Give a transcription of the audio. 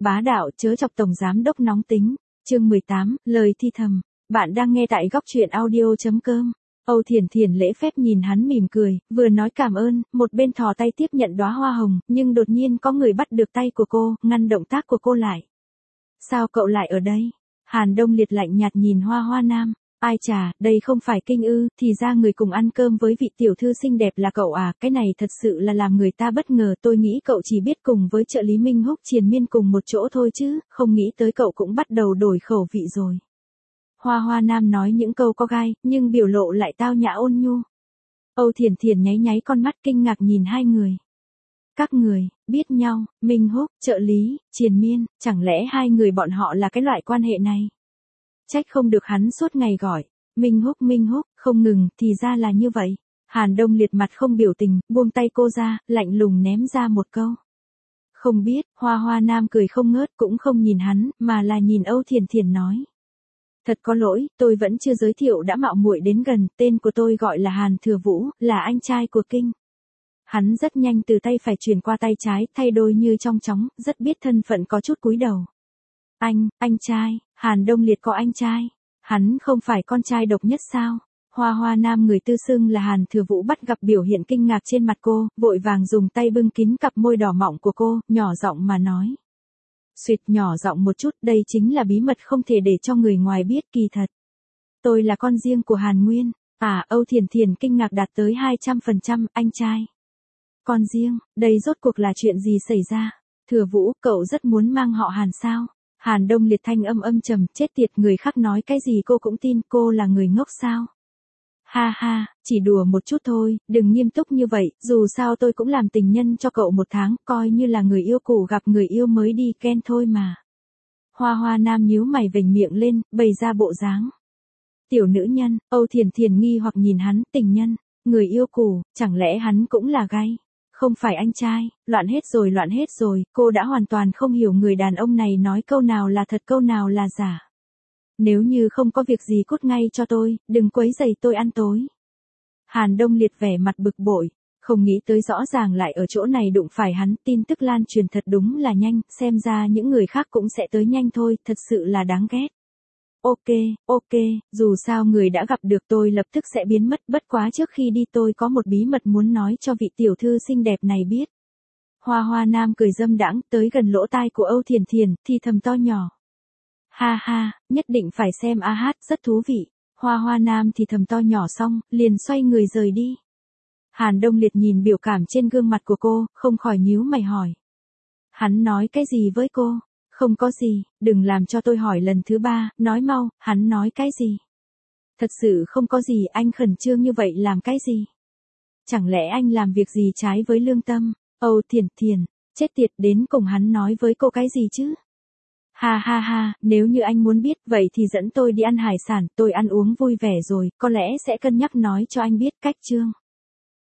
bá đạo chớ chọc tổng giám đốc nóng tính. Chương 18, lời thi thầm. Bạn đang nghe tại góc truyện audio.com. Âu Thiển Thiển lễ phép nhìn hắn mỉm cười, vừa nói cảm ơn, một bên thò tay tiếp nhận đóa hoa hồng, nhưng đột nhiên có người bắt được tay của cô, ngăn động tác của cô lại. Sao cậu lại ở đây? Hàn Đông Liệt lạnh nhạt nhìn Hoa Nam. Ai chà, đây không phải kinh ư, thì ra người cùng ăn cơm với vị tiểu thư xinh đẹp là cậu à, cái này thật sự là làm người ta bất ngờ, tôi nghĩ cậu chỉ biết cùng với trợ lý Minh Húc triền miên cùng một chỗ thôi chứ, không nghĩ tới cậu cũng bắt đầu đổi khẩu vị rồi. Hoa Nam nói những câu có gai, nhưng biểu lộ lại tao nhã ôn nhu. Âu Thiển Thiển nháy nháy con mắt kinh ngạc nhìn hai người. Các người, biết nhau, Minh Húc, trợ lý, triền miên, chẳng lẽ hai người bọn họ là cái loại quan hệ này? Trách không được hắn suốt ngày gọi, Minh Húc, không ngừng, thì ra là như vậy. Hàn Đông Liệt mặt không biểu tình, buông tay cô ra, lạnh lùng ném ra một câu. Không biết, Hoa Nam cười không ngớt cũng không nhìn hắn, mà là nhìn Âu Thiển Thiển nói. Thật có lỗi, tôi vẫn chưa giới thiệu đã mạo muội đến gần, tên của tôi gọi là Hàn Thừa Vũ, là anh trai của Kinh. Hắn rất nhanh từ tay phải chuyển qua tay trái, thay đôi như trong chóng, rất biết thân phận có chút cúi đầu. Anh trai, Hàn Đông Liệt có anh trai. Hắn không phải con trai độc nhất sao? Hoa Nam người tự xưng là Hàn Thừa Vũ bắt gặp biểu hiện kinh ngạc trên mặt cô, vội vàng dùng tay bưng kín cặp môi đỏ mọng của cô, nhỏ giọng mà nói. Xuyệt nhỏ giọng một chút, đây chính là bí mật không thể để cho người ngoài biết, kỳ thật. Tôi là con riêng của Hàn Nguyên. À, Âu Thiển Thiển kinh ngạc đạt tới 200%, anh trai. Con riêng, đây rốt cuộc là chuyện gì xảy ra? Thừa Vũ, cậu rất muốn mang họ Hàn sao? Hàn Đông Liệt thanh âm trầm, chết tiệt, người khác nói cái gì cô cũng tin, cô là người ngốc sao? Ha, chỉ đùa một chút thôi, đừng nghiêm túc như vậy, dù sao tôi cũng làm tình nhân cho cậu 1 tháng, coi như là người yêu cũ gặp người yêu mới đi ken thôi mà. Hoa Nam nhíu mày vểnh miệng lên, bày ra bộ dáng. Tiểu nữ nhân, Âu Thiển Thiển nghi hoặc nhìn hắn, tình nhân, người yêu cũ, chẳng lẽ hắn cũng là gay? Không phải anh trai, loạn hết rồi, cô đã hoàn toàn không hiểu người đàn ông này nói câu nào là thật câu nào là giả. Nếu như không có việc gì cút ngay cho tôi, đừng quấy rầy tôi ăn tối. Hàn Đông Liệt vẻ mặt bực bội, không nghĩ tới rõ ràng lại ở chỗ này đụng phải hắn, tin tức lan truyền thật đúng là nhanh, xem ra những người khác cũng sẽ tới nhanh thôi, thật sự là đáng ghét. Ok, dù sao người đã gặp được tôi lập tức sẽ biến mất, bất quá trước khi đi tôi có một bí mật muốn nói cho vị tiểu thư xinh đẹp này biết. Hoa Nam cười dâm đãng tới gần lỗ tai của Âu Thiển Thiển, thì thầm to nhỏ. Ha, nhất định phải xem a hát, rất thú vị. Hoa Nam thì thầm to nhỏ xong, liền xoay người rời đi. Hàn Đông Liệt nhìn biểu cảm trên gương mặt của cô, không khỏi nhíu mày hỏi. Hắn nói cái gì với cô? Không có gì, đừng làm cho tôi hỏi lần thứ 3, nói mau, hắn nói cái gì? Thật sự không có gì, anh khẩn trương như vậy làm cái gì? Chẳng lẽ anh làm việc gì trái với lương tâm? Âu Thiển Thiển, chết tiệt, đến cùng hắn nói với cô cái gì chứ? Ha, nếu như anh muốn biết vậy thì dẫn tôi đi ăn hải sản, tôi ăn uống vui vẻ rồi, có lẽ sẽ cân nhắc nói cho anh biết cách chương.